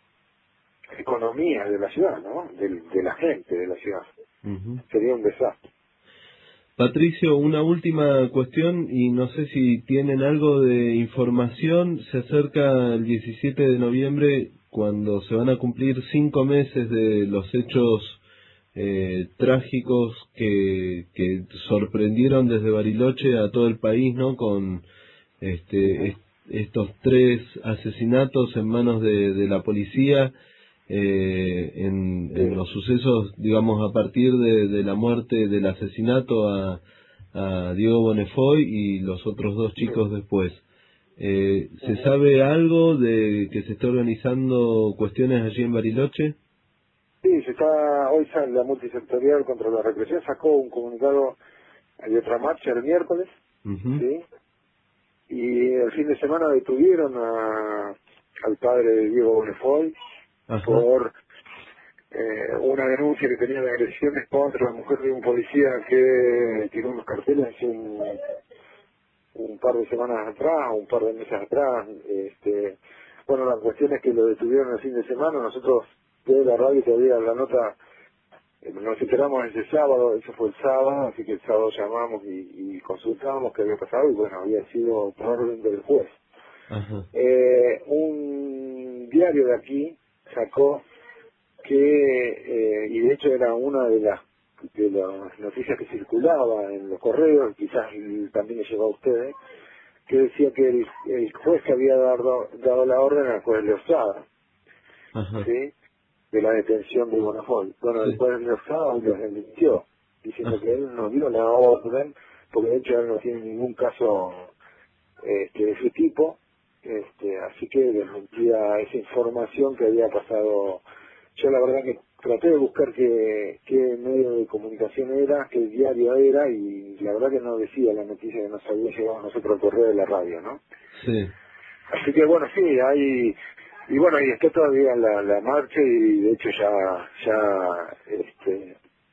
economía de la ciudad, ¿no? De, de la gente de la ciudad. Uh-huh. Sería un desastre. Patricio, una última cuestión y no sé si tienen algo de información. Se acerca el diecisiete de noviembre cuando se van a cumplir cinco meses de los hechos eh, trágicos que, que sorprendieron desde Bariloche a todo el país, ¿no? Con este est- estos tres asesinatos en manos de, de la policía. Eh, en, en los sucesos, digamos, a partir de, de la muerte, del asesinato a, a Diego Bonnefoy y los otros dos chicos después. Eh, ¿Se sabe algo de que se está organizando cuestiones allí en Bariloche? Sí, se está, hoy sale la multisectorial contra la represión, sacó un comunicado de otra marcha el miércoles, Uh-huh. ¿sí? Y el fin de semana detuvieron a, al padre de Diego Bonnefoy, Ajá. por eh, una denuncia que tenía de agresiones contra la mujer de un policía que tiró unos carteles hace un, un par de semanas atrás, un par de meses atrás. Este, bueno, la cuestión es que lo detuvieron el fin de semana. Nosotros de la radio todavía la nota eh, nos enteramos ese sábado, eso fue el sábado, así que el sábado llamamos y, y consultamos qué había pasado y bueno, había sido por orden del juez. Ajá. Eh, un diario de aquí sacó que, eh, y de hecho era una de las de las noticias que circulaba en los correos, quizás también le llegó a ustedes, que decía que el, el juez que había dado, dado la orden al juez Leosada, Ajá. ¿sí? De la detención de Bonnefoy. Bueno, Sí. el juez Leosada lo desmintió, diciendo Ajá. que él no dio la orden, porque de hecho él no tiene ningún caso este, de ese tipo. Este, así que desmentía esa información que había pasado. Yo la verdad que traté de buscar qué, qué medio de comunicación era, qué diario era, y la verdad que no decía la noticia que nos había llegado a nosotros al correo de la radio, ¿no? Sí. Así que bueno, sí, hay, y bueno, y está todavía la, la marcha, y de hecho ya, ya, este,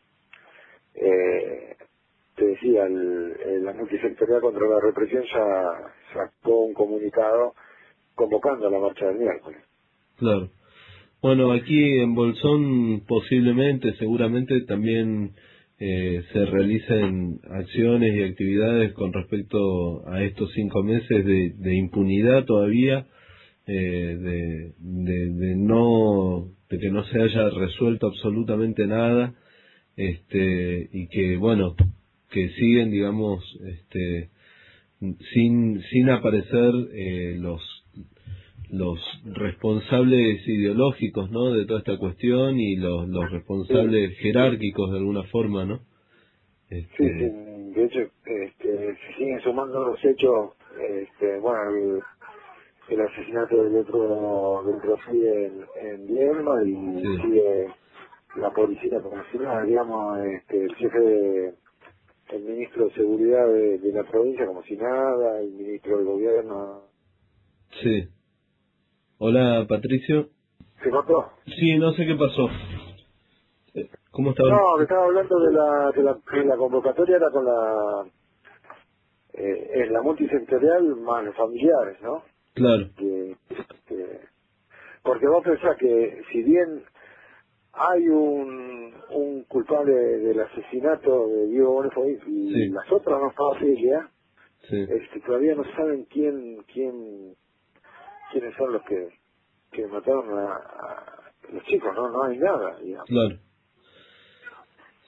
eh, te decía, el, el, la multisectorial contra la represión ya sacó un comunicado convocando a la marcha del miércoles. Claro. Bueno, aquí en Bolsón posiblemente, seguramente también eh, se realicen acciones y actividades con respecto a estos cinco meses de, de impunidad todavía, eh, de, de, de no, de que no se haya resuelto absolutamente nada, este, y que bueno, que siguen, digamos, este, sin sin aparecer eh, los los responsables ideológicos, ¿no?, de toda esta cuestión y los los responsables sí, jerárquicos de alguna forma, ¿no? Este... Sí, sí, de hecho, este, se siguen sumando los hechos, este, bueno, el, el asesinato del otro, del otro sigue en, en Viedma y sí. sigue la policía como si nada, digamos, este, el jefe de, el ministro de Seguridad de, de la provincia como si nada, el ministro del gobierno. Sí. Hola, Patricio. ¿Se cortó? Sí, no sé qué pasó. ¿Cómo estaba? No, que estaba hablando de la, de la, que la convocatoria era con la, eh, es la multisectorial más los familiares, ¿no? Claro. Que, que, porque vos pensás que si bien hay un, un culpable del asesinato de Diego Bonnefoy y Sí. las otras dos familias, Sí. este, todavía no saben quién, quién, quiénes son los que, que mataron a, a los chicos, ¿no? No hay nada, digamos. Claro.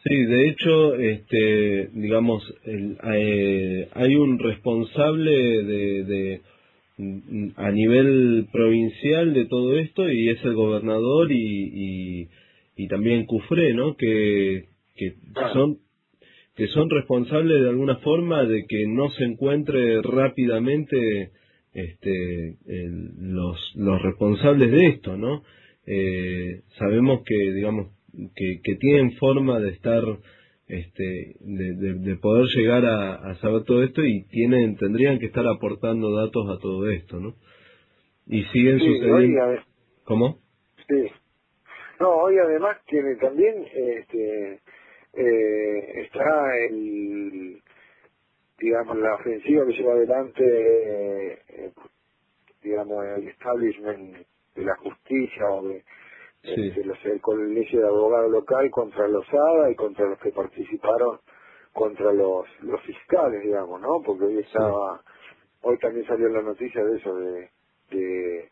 Sí, de hecho, este, digamos, el, eh, hay un responsable de, de a nivel provincial de todo esto y es el gobernador y, y, y también Cufré, ¿no? Que, que son que son responsables de alguna forma de que no se encuentre rápidamente este el, los los responsables de esto, ¿no? Eh, sabemos que digamos que, que tienen forma de estar este de, de, de poder llegar a, a saber todo esto y tienen tendrían que estar aportando datos a todo esto, ¿no? Y siguen sí, sucediendo. Hoy, ¿Cómo? Sí. No, hoy además tiene también este eh, está el digamos la ofensiva que lleva adelante eh, digamos el establishment de la justicia o de Sí. de los, el colegio de abogados local contra los A D A y contra los que participaron contra los los fiscales, digamos, ¿no? Porque hoy estaba, sí. hoy también salió la noticia de eso, de de,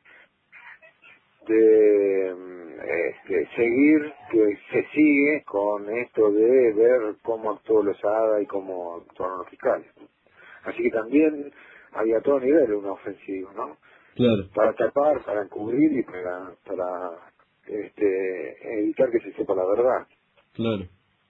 de este, seguir, que se sigue con esto de ver cómo actuó los A D A y cómo actuaron los fiscales. Así que también hay a todo nivel una ofensiva, ¿no? Claro. Para tapar, para encubrir y para para este evitar que se sepa la verdad. Claro.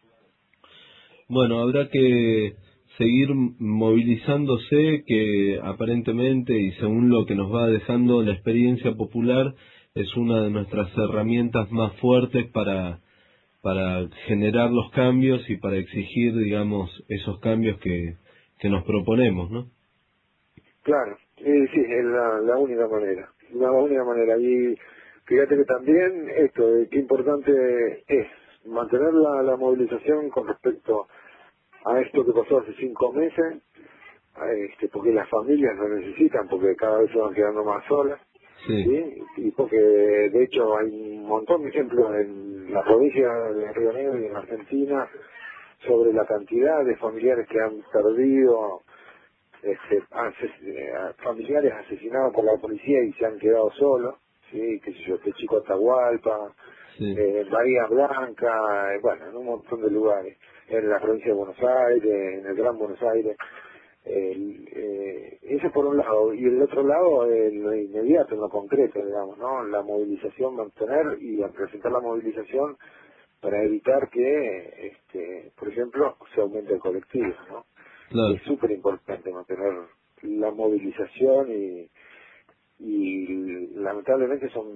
Bueno, habrá que seguir movilizándose, que aparentemente y según lo que nos va dejando la experiencia popular es una de nuestras herramientas más fuertes para para generar los cambios y para exigir, digamos, esos cambios que que nos proponemos, ¿no? Claro, eh, sí, es la, la única manera, la única manera. Y fíjate que también esto, eh, qué importante es mantener la, la movilización con respecto a esto que pasó hace cinco meses, este, porque las familias lo necesitan, porque cada vez se van quedando más solas, sí. ¿sí? Y porque de hecho hay un montón de ejemplos en la provincia de Río Negro y en Argentina sobre la cantidad de familiares que han perdido, este, ases- familiares asesinados por la policía y se han quedado solos. Sí, qué sé yo, este chico Atahualpa, sí. eh, Bahía Blanca, eh, bueno, en un montón de lugares, en la provincia de Buenos Aires, en el Gran Buenos Aires, eh, eh, eso por un lado, y el otro lado, eh, lo inmediato, en lo concreto, digamos, ¿no? La movilización, mantener y presentar la movilización para evitar que, este, por ejemplo, se aumente el colectivo, ¿no? Claro. Es súper importante mantener la movilización y y lamentablemente son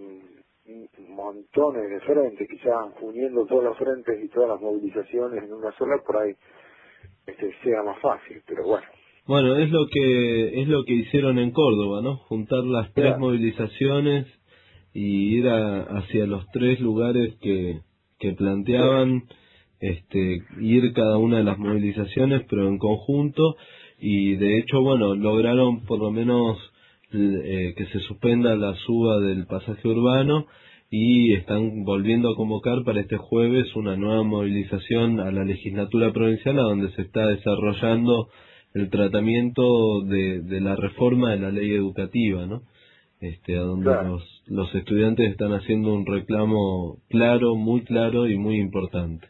montones de frentes, quizás uniendo todos los frentes y todas las movilizaciones en una sola, por ahí este, sea más fácil, pero bueno. Bueno, es lo que es lo que hicieron en Córdoba, ¿no? Juntar las tres Claro. movilizaciones y ir a, hacia los tres lugares que, que planteaban, este, ir cada una de las movilizaciones, pero en conjunto, y de hecho, bueno, lograron por lo menos Eh, que se suspenda la suba del pasaje urbano y están volviendo a convocar para este jueves una nueva movilización a la legislatura provincial, a donde se está desarrollando el tratamiento de, de la reforma de la ley educativa, ¿no? Este, a donde Claro. los, los estudiantes están haciendo un reclamo claro, muy claro y muy importante.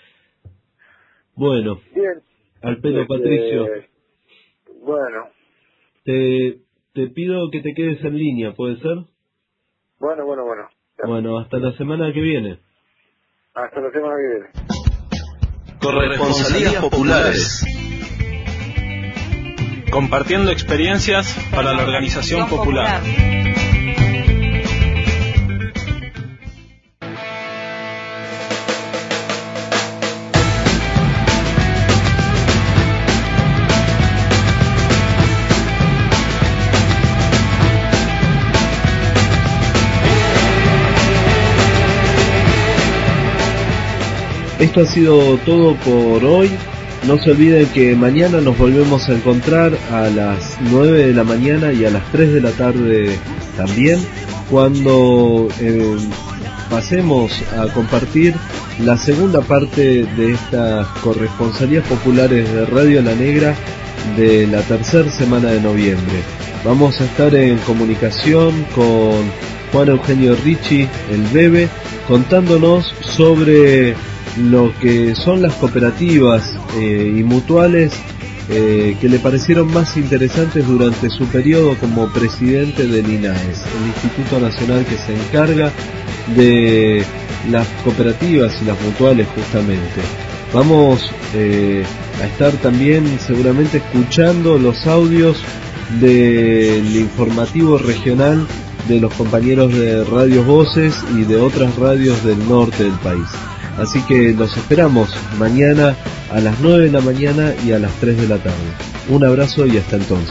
Bueno, Bien. al pelo, Este, Patricio. Bueno. Te Te pido que te quedes en línea, ¿puede ser? Bueno, bueno, bueno. Bueno, hasta la semana que viene. Hasta la semana que viene. Corresponsalías populares. Compartiendo experiencias para la organización popular. Esto ha sido todo por hoy. No se olviden que mañana nos volvemos a encontrar a las nueve de la mañana y a las tres de la tarde también, cuando eh, pasemos a compartir la segunda parte de estas corresponsalías populares de Radio La Negra de la tercera semana de noviembre. Vamos a estar en comunicación con Juan Eugenio Ricci, el Bebe, contándonos sobre lo que son las cooperativas eh, y mutuales eh, que le parecieron más interesantes durante su periodo como presidente del I N A E S, el Instituto Nacional que se encarga de las cooperativas y las mutuales justamente. Vamos eh, a estar también seguramente escuchando los audios del informativo regional de los compañeros de Radios Voces y de otras radios del norte del país. Así que los esperamos mañana a las nueve de la mañana y a las tres de la tarde. Un abrazo y hasta entonces.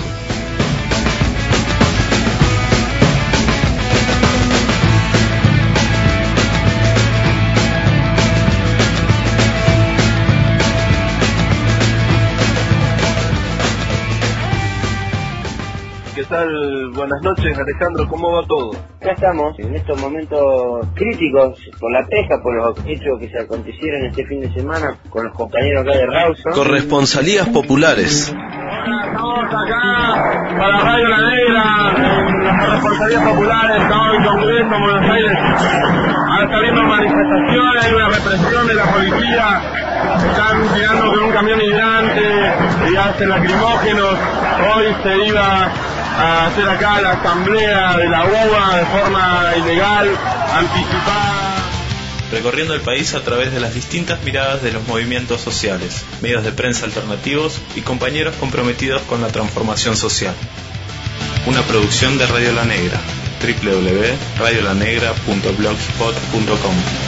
¿Qué tal? Buenas noches, Alejandro, ¿cómo va todo? Acá estamos, en estos momentos críticos por la pesca, por los hechos que se acontecieron este fin de semana con los compañeros acá de Rawson. Corresponsalías populares. Hola, estamos acá para Radio La Negra, en las corresponsalías populares, estamos en Congreso, en Buenos Aires. Ahora está habiendo manifestaciones, hay una represión de la policía, están tirando con un camión hidrante y hacen lacrimógenos. Hoy se iba a hacer acá la asamblea de la U B A de forma ilegal, anticipada. Recorriendo el país a través de las distintas miradas de los movimientos sociales, medios de prensa alternativos y compañeros comprometidos con la transformación social. Una producción de Radio La Negra, doble u doble u doble u punto radio la negra punto blogspot punto com.